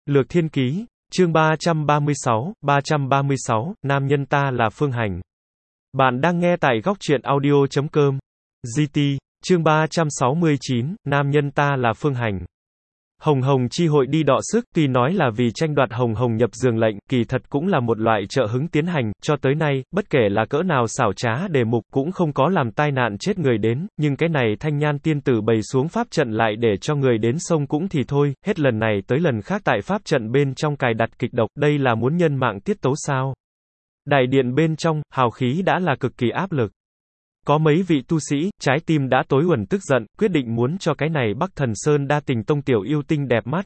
Lược Thiên Ký, chương 336, nam nhân ta là Phương Hành. Bạn đang nghe tại góc truyện audio.com. GT, chương 369, nam nhân ta là Phương Hành. Hồng Hồng chi hội đi đọ sức, tuy nói là vì tranh đoạt Hồng Hồng nhập giường lệnh, kỳ thật cũng là một loại trợ hứng tiến hành, cho tới nay, bất kể là cỡ nào xảo trá đề mục cũng không có làm tai nạn chết người đến, nhưng cái này thanh nhan tiên tử bày xuống pháp trận lại để cho người đến sông cũng thì thôi, hết lần này tới lần khác tại pháp trận bên trong cài đặt kịch độc, đây là muốn nhân mạng tiết tấu sao? Đại điện bên trong, hào khí đã là cực kỳ áp lực. Có mấy vị tu sĩ, trái tim đã tối uẩn tức giận, quyết định muốn cho cái này Bắc Thần Sơn đa tình tông tiểu yêu tinh đẹp mắt.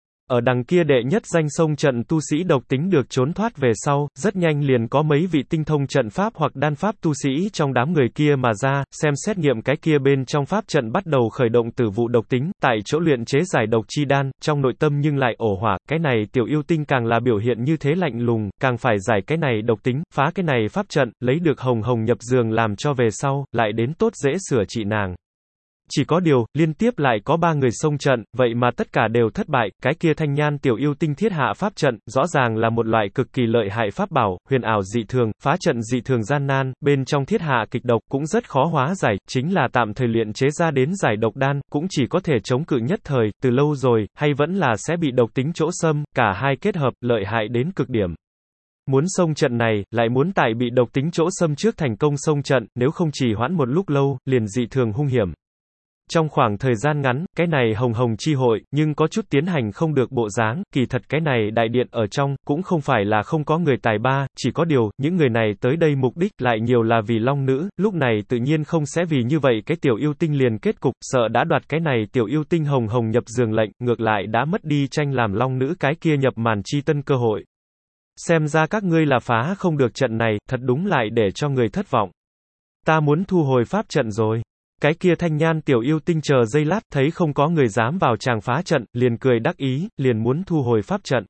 Ở đằng kia đệ nhất danh sông trận tu sĩ độc tính được trốn thoát về sau, rất nhanh liền có mấy vị tinh thông trận pháp hoặc đan pháp tu sĩ trong đám người kia mà ra, xem xét nghiệm cái kia bên trong pháp trận bắt đầu khởi động tử vụ độc tính, tại chỗ luyện chế giải độc chi đan, trong nội tâm nhưng lại ổ hỏa, cái này tiểu yêu tinh càng là biểu hiện như thế lạnh lùng, càng phải giải cái này độc tính, phá cái này pháp trận, lấy được Hồng Hồng nhập giường làm cho về sau, lại đến tốt dễ sửa trị nàng. Chỉ có điều, liên tiếp lại có 3 người xông trận, vậy mà tất cả đều thất bại, cái kia thanh nhan tiểu yêu tinh thiết hạ pháp trận, rõ ràng là một loại cực kỳ lợi hại pháp bảo, huyền ảo dị thường, phá trận dị thường gian nan, bên trong thiết hạ kịch độc cũng rất khó hóa giải, chính là tạm thời luyện chế ra đến giải độc đan, cũng chỉ có thể chống cự nhất thời, từ lâu rồi, hay vẫn là sẽ bị độc tính chỗ xâm, cả hai kết hợp, lợi hại đến cực điểm. Muốn xông trận này, lại muốn tại bị độc tính chỗ xâm trước thành công xông trận, nếu không chỉ hoãn một lúc lâu, liền dị thường hung hiểm. Trong khoảng thời gian ngắn, cái này Hồng Hồng chi hội, nhưng có chút tiến hành không được bộ dáng, kỳ thật cái này đại điện ở trong, cũng không phải là không có người tài ba, chỉ có điều, những người này tới đây mục đích lại nhiều là vì long nữ, lúc này tự nhiên không sẽ vì như vậy cái tiểu yêu tinh liền kết cục, sợ đã đoạt cái này tiểu yêu tinh Hồng Hồng nhập giường lệnh, ngược lại đã mất đi tranh làm long nữ cái kia nhập màn chi tân cơ hội. Xem ra các ngươi là phá không được trận này, thật đúng lại để cho người thất vọng. Ta muốn thu hồi pháp trận rồi. Cái kia thanh nhan tiểu yêu tinh chờ giây lát, thấy không có người dám vào tràng phá trận, liền cười đắc ý, liền muốn thu hồi pháp trận.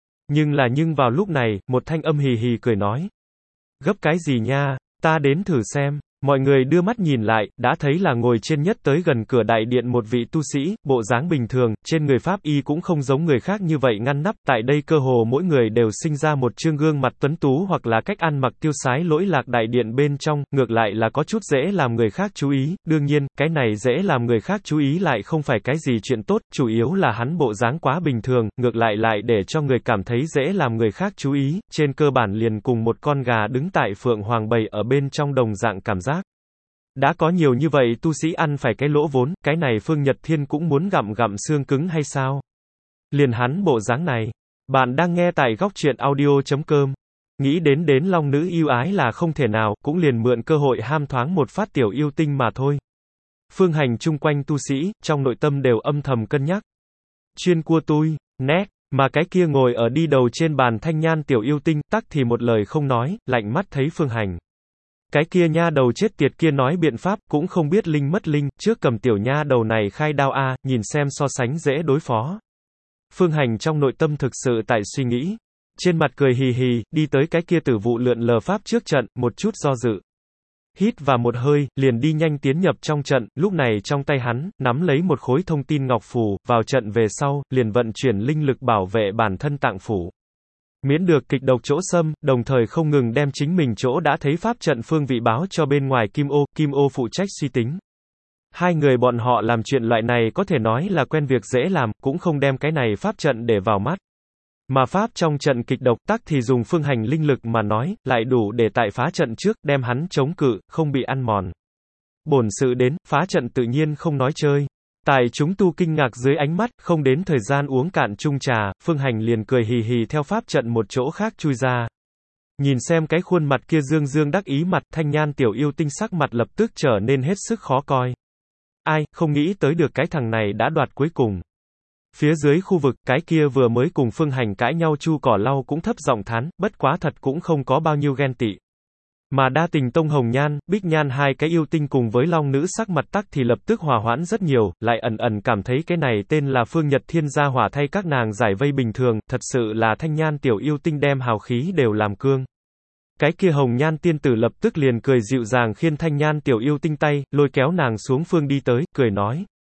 Nhưng vào lúc này, một thanh âm hì hì cười nói. Gấp cái gì nha, ta đến thử xem. Mọi người đưa mắt nhìn lại, đã thấy là ngồi trên nhất tới gần cửa đại điện một vị tu sĩ, bộ dáng bình thường, trên người pháp y cũng không giống người khác như vậy ngăn nắp, tại đây cơ hồ mỗi người đều sinh ra một trương gương mặt tuấn tú hoặc là cách ăn mặc tiêu sái lỗi lạc đại điện bên trong, ngược lại là có chút dễ làm người khác chú ý, đương nhiên, cái này dễ làm người khác chú ý lại không phải cái gì chuyện tốt, chủ yếu là hắn bộ dáng quá bình thường, ngược lại để cho người cảm thấy dễ làm người khác chú ý, trên cơ bản liền cùng một con gà đứng tại phượng hoàng bầy ở bên trong đồng dạng cảm giác. Đã có nhiều như vậy tu sĩ ăn phải cái lỗ vốn, cái này Phương Nhật Thiên cũng muốn gặm xương cứng hay sao? Liền hắn bộ dáng này. Bạn đang nghe tại góc truyện audio.com. Nghĩ đến long nữ yêu ái là không thể nào, cũng liền mượn cơ hội ham thoáng một phát tiểu yêu tinh mà thôi. Phương Hành chung quanh tu sĩ, trong nội tâm đều âm thầm cân nhắc. Chuyên cua tui, nét, mà cái kia ngồi ở đi đầu trên bàn thanh nhan tiểu yêu tinh, tắc thì một lời không nói, lạnh mắt thấy Phương Hành. Cái kia nha đầu chết tiệt kia nói biện pháp, cũng không biết linh mất linh, trước cầm tiểu nha đầu này khai đao a, nhìn xem so sánh dễ đối phó. Phương Hành trong nội tâm thực sự tại suy nghĩ. Trên mặt cười hì hì, đi tới cái kia tử vụ lượn lờ pháp trước trận, một chút do dự. Hít vào một hơi, liền đi nhanh tiến nhập trong trận, lúc này trong tay hắn, nắm lấy một khối thông tin ngọc phù, vào trận về sau, liền vận chuyển linh lực bảo vệ bản thân tạng phủ. Miễn được kịch độc chỗ xâm, đồng thời không ngừng đem chính mình chỗ đã thấy pháp trận phương vị báo cho bên ngoài Kim Ô phụ trách suy tính. Hai người bọn họ làm chuyện loại này có thể nói là quen việc dễ làm, cũng không đem cái này pháp trận để vào mắt. Mà pháp trong trận kịch độc tắc thì dùng Phương Hành linh lực mà nói, lại đủ để tại phá trận trước, đem hắn chống cự, không bị ăn mòn. Bổn sự đến, phá trận tự nhiên không nói chơi. Tại chúng tu kinh ngạc dưới ánh mắt, không đến thời gian uống cạn chung trà, Phương Hành liền cười hì hì theo pháp trận một chỗ khác chui ra. Nhìn xem cái khuôn mặt kia dương đắc ý mặt, thanh nhan tiểu yêu tinh sắc mặt lập tức trở nên hết sức khó coi. Ai, không nghĩ tới được cái thằng này đã đoạt cuối cùng. Phía dưới khu vực, cái kia vừa mới cùng Phương Hành cãi nhau Chu Cỏ Lau cũng thấp giọng thán, bất quá thật cũng không có bao nhiêu ghen tị. Mà đa tình tông Hồng Nhan, Bích Nhan hai cái yêu tinh cùng với long nữ sắc mặt tắc thì lập tức hòa hoãn rất nhiều, lại ẩn cảm thấy cái này tên là Phương Nhật Thiên gia hỏa thay các nàng giải vây bình thường, thật sự là thanh nhan tiểu yêu tinh đem hào khí đều làm cương. Cái kia Hồng Nhan tiên tử lập tức liền cười dịu dàng khiên thanh nhan tiểu yêu tinh tay, lôi kéo nàng xuống phương đi tới, cười nói.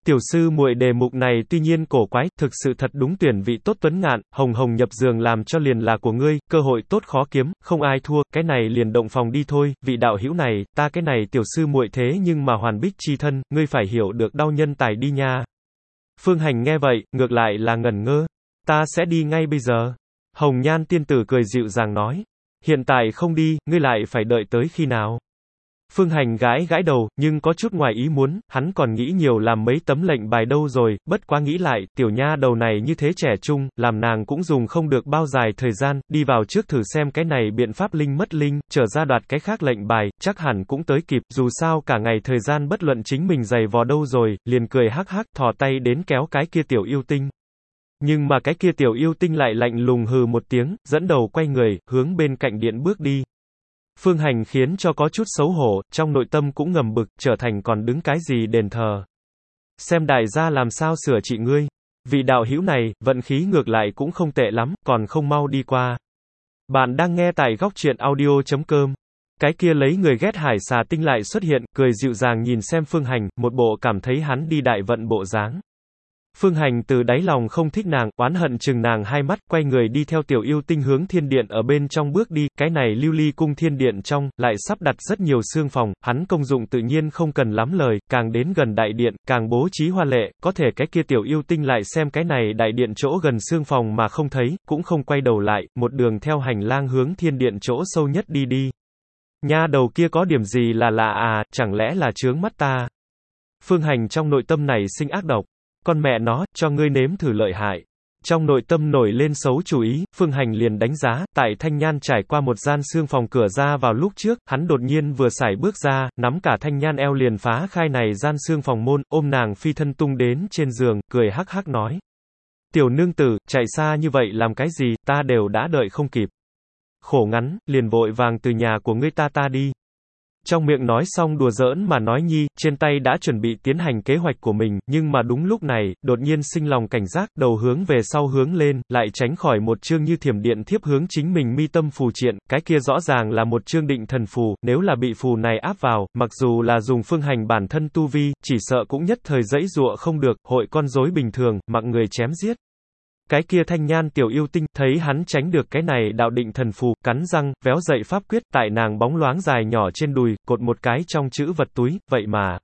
Tiểu sư muội đề mục này tuy nhiên cổ quái, thực sự thật đúng tuyển vị tốt tuấn ngạn, hồng hồng nhập giường làm cho liền là của ngươi, cơ hội tốt khó kiếm, không ai thua, cái này liền động phòng đi thôi, vị đạo hữu này, ta cái này tiểu sư muội thế nhưng mà hoàn bích chi thân, ngươi phải hiểu được đau nhân tài đi nha. Phương Hành nghe vậy, ngược lại là ngẩn ngơ, ta sẽ đi ngay bây giờ. Hồng Nhan tiên tử cười dịu dàng nói, hiện tại không đi, ngươi lại phải đợi tới khi nào? Phương Hành gãi gãi đầu, nhưng có chút ngoài ý muốn, hắn còn nghĩ nhiều làm mấy tấm lệnh bài đâu rồi, bất quá nghĩ lại, tiểu nha đầu này như thế trẻ trung, làm nàng cũng dùng không được bao dài thời gian, đi vào trước thử xem cái này biện pháp linh mất linh, trở ra đoạt cái khác lệnh bài, chắc hẳn cũng tới kịp, dù sao cả ngày thời gian bất luận chính mình dày vò đâu rồi, liền cười hắc hắc, thò tay đến kéo cái kia tiểu yêu tinh. Nhưng mà cái kia tiểu yêu tinh lại lạnh lùng hừ một tiếng, dẫn đầu quay người, hướng bên cạnh điện bước đi. Phương Hành khiến cho có chút xấu hổ, trong nội tâm cũng ngầm bực, trở thành còn đứng cái gì đền thờ. Xem đại gia làm sao sửa trị ngươi. Vị đạo hữu này, vận khí ngược lại cũng không tệ lắm, còn không mau đi qua. Bạn đang nghe tại góc truyện audio.com. Cái kia lấy người ghét hải xà tinh lại xuất hiện, cười dịu dàng nhìn xem Phương Hành, một bộ cảm thấy hắn đi đại vận bộ dáng. Phương Hành từ đáy lòng không thích nàng, oán hận chừng nàng hai mắt, quay người đi theo tiểu yêu tinh hướng thiên điện ở bên trong bước đi, cái này lưu ly cung thiên điện trong, lại sắp đặt rất nhiều xương phòng, hắn công dụng tự nhiên không cần lắm lời, càng đến gần đại điện, càng bố trí hoa lệ, có thể cái kia tiểu yêu tinh lại xem cái này đại điện chỗ gần xương phòng mà không thấy, cũng không quay đầu lại, một đường theo hành lang hướng thiên điện chỗ sâu nhất đi đi. Nha đầu kia có điểm gì là lạ à, chẳng lẽ là chướng mắt ta? Phương Hành trong nội tâm này sinh ác độc. Con mẹ nó, cho ngươi nếm thử lợi hại. Trong nội tâm nổi lên xấu chủ ý, Phương Hành liền đánh giá, tại Thanh Nhan trải qua một gian xương phòng cửa ra vào lúc trước, hắn đột nhiên vừa sải bước ra, nắm cả Thanh Nhan eo liền phá khai này gian xương phòng môn, ôm nàng phi thân tung đến trên giường, cười hắc hắc nói. Tiểu nương tử, chạy xa như vậy làm cái gì, ta đều đã đợi không kịp. Khổ ngắn, liền vội vàng từ nhà của ngươi ta đi. Trong miệng nói xong đùa giỡn mà nói nhi, trên tay đã chuẩn bị tiến hành kế hoạch của mình, nhưng mà đúng lúc này, đột nhiên sinh lòng cảnh giác, đầu hướng về sau hướng lên, lại tránh khỏi một chương như thiểm điện thiếp hướng chính mình mi tâm phù triện, cái kia rõ ràng là một chương định thần phù, nếu là bị phù này áp vào, mặc dù là dùng Phương Hành bản thân tu vi, chỉ sợ cũng nhất thời dãy dụa không được, hội con rối bình thường, mặc người chém giết. Cái kia Thanh Nhan tiểu yêu tinh, thấy hắn tránh được cái này đạo định thần phù, cắn răng, véo dậy pháp quyết, tại nàng bóng loáng dài nhỏ trên đùi, cột một cái trong chữ vật túi, vậy mà.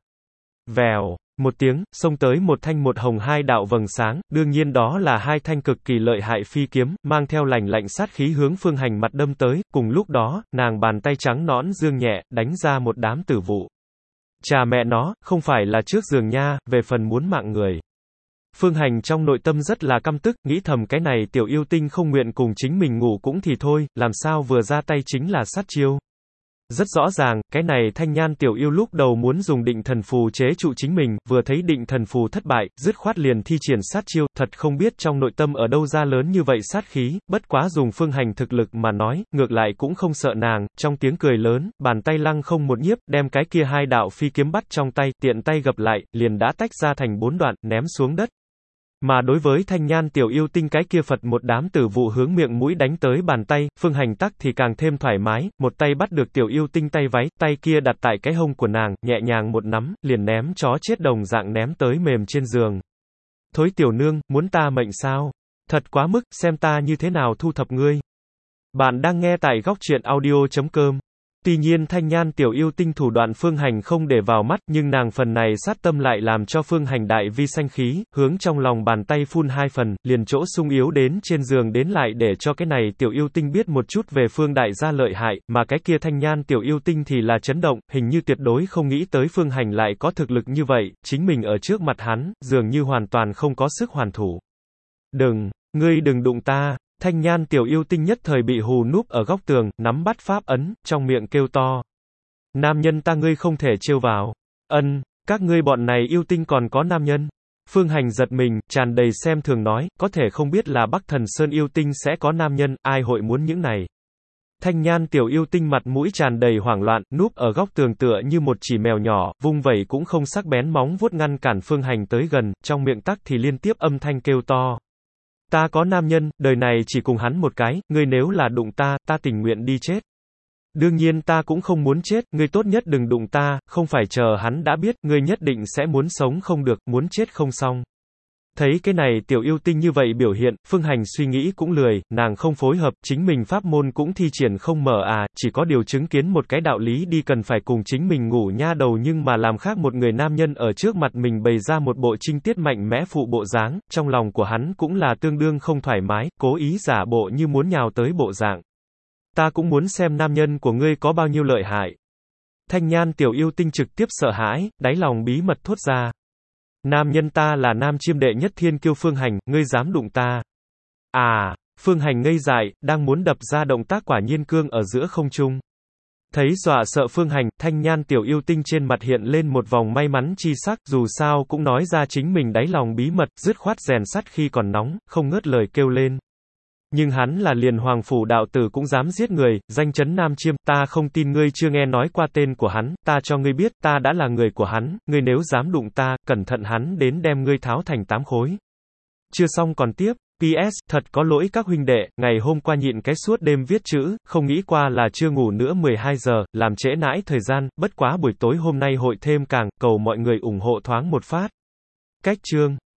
Vèo, một tiếng, xông tới một thanh một hồng hai đạo vầng sáng, đương nhiên đó là hai thanh cực kỳ lợi hại phi kiếm, mang theo lạnh lạnh sát khí hướng Phương Hành mặt đâm tới, cùng lúc đó, nàng bàn tay trắng nõn dương nhẹ, đánh ra một đám tử vụ. Chà mẹ nó, không phải là trước giường nha, về phần muốn mạng người. Phương Hành trong nội tâm rất là căm tức, nghĩ thầm cái này tiểu yêu tinh không nguyện cùng chính mình ngủ cũng thì thôi, làm sao vừa ra tay chính là sát chiêu. Rất rõ ràng, cái này Thanh Nhan tiểu yêu lúc đầu muốn dùng định thần phù chế trụ chính mình, vừa thấy định thần phù thất bại, dứt khoát liền thi triển sát chiêu, thật không biết trong nội tâm ở đâu ra lớn như vậy sát khí, bất quá dùng Phương Hành thực lực mà nói, ngược lại cũng không sợ nàng, trong tiếng cười lớn, bàn tay lăng không một nhiếp, đem cái kia hai đạo phi kiếm bắt trong tay, tiện tay gập lại, liền đã tách ra thành 4 đoạn, ném xuống đất. Mà đối với Thanh Nhan tiểu yêu tinh cái kia Phật một đám tử vụ hướng miệng mũi đánh tới bàn tay, Phương Hành tắc thì càng thêm thoải mái, một tay bắt được tiểu yêu tinh tay váy, tay kia đặt tại cái hông của nàng, nhẹ nhàng một nắm, liền ném chó chết đồng dạng ném tới mềm trên giường. Thối tiểu nương, muốn ta mệnh sao? Thật quá mức, xem ta như thế nào thu thập ngươi. Bạn đang nghe tại góc truyện audio.com. Tuy nhiên Thanh Nhan tiểu yêu tinh thủ đoạn Phương Hành không để vào mắt, nhưng nàng phần này sát tâm lại làm cho Phương Hành đại vi sanh khí, hướng trong lòng bàn tay phun 2 phần, liền chỗ sung yếu đến trên giường đến lại để cho cái này tiểu yêu tinh biết một chút về Phương đại gia lợi hại, mà cái kia Thanh Nhan tiểu yêu tinh thì là chấn động, hình như tuyệt đối không nghĩ tới Phương Hành lại có thực lực như vậy, chính mình ở trước mặt hắn, dường như hoàn toàn không có sức hoàn thủ. Ngươi đừng đụng ta. Thanh Nhan tiểu yêu tinh nhất thời bị hù núp ở góc tường, nắm bắt pháp ấn, trong miệng kêu to. Nam nhân ta ngươi không thể trêu vào. Các ngươi bọn này yêu tinh còn có nam nhân. Phương Hành giật mình, tràn đầy xem thường nói, có thể không biết là Bắc Thần Sơn yêu tinh sẽ có nam nhân, ai hội muốn những này. Thanh Nhan tiểu yêu tinh mặt mũi tràn đầy hoảng loạn, núp ở góc tường tựa như một chỉ mèo nhỏ, vung vẩy cũng không sắc bén móng vuốt ngăn cản Phương Hành tới gần, trong miệng tắc thì liên tiếp âm thanh kêu to. Ta có nam nhân, đời này chỉ cùng hắn một cái, ngươi nếu là đụng ta, ta tình nguyện đi chết. Đương nhiên ta cũng không muốn chết, ngươi tốt nhất đừng đụng ta, không phải chờ hắn đã biết, ngươi nhất định sẽ muốn sống không được, muốn chết không xong. Thấy cái này tiểu yêu tinh như vậy biểu hiện, Phương Hành suy nghĩ cũng lười, nàng không phối hợp, chính mình pháp môn cũng thi triển không mở chỉ có điều chứng kiến một cái đạo lý đi cần phải cùng chính mình ngủ nha đầu nhưng mà làm khác một người nam nhân ở trước mặt mình bày ra một bộ trinh tiết mạnh mẽ phụ bộ dáng, trong lòng của hắn cũng là tương đương không thoải mái, cố ý giả bộ như muốn nhào tới bộ dạng. Ta cũng muốn xem nam nhân của ngươi có bao nhiêu lợi hại. Thanh nhan tiểu yêu tinh trực tiếp sợ hãi, đáy lòng bí mật thốt ra. Nam nhân ta là nam chiêm đệ nhất thiên kiêu Phương Hành, ngươi dám đụng ta. Phương Hành ngây dại, đang muốn đập ra động tác quả nhiên cương ở giữa không trung. Thấy dọa sợ Phương Hành, thanh nhan tiểu yêu tinh trên mặt hiện lên một vòng may mắn chi sắc, dù sao cũng nói ra chính mình đáy lòng bí mật, dứt khoát rèn sắt khi còn nóng, không ngớt lời kêu lên. Nhưng hắn là liền hoàng phủ đạo tử cũng dám giết người, danh chấn Nam Chiêm, ta không tin ngươi chưa nghe nói qua tên của hắn, ta cho ngươi biết, ta đã là người của hắn, ngươi nếu dám đụng ta, cẩn thận hắn đến đem ngươi tháo thành 8 khối. Chưa xong còn tiếp, PS, thật có lỗi các huynh đệ, ngày hôm qua nhịn cái suốt đêm viết chữ, không nghĩ qua là chưa ngủ nữa 12 giờ, làm trễ nãi thời gian, bất quá buổi tối hôm nay hội thêm càng, cầu mọi người ủng hộ thoáng một phát. Cách chương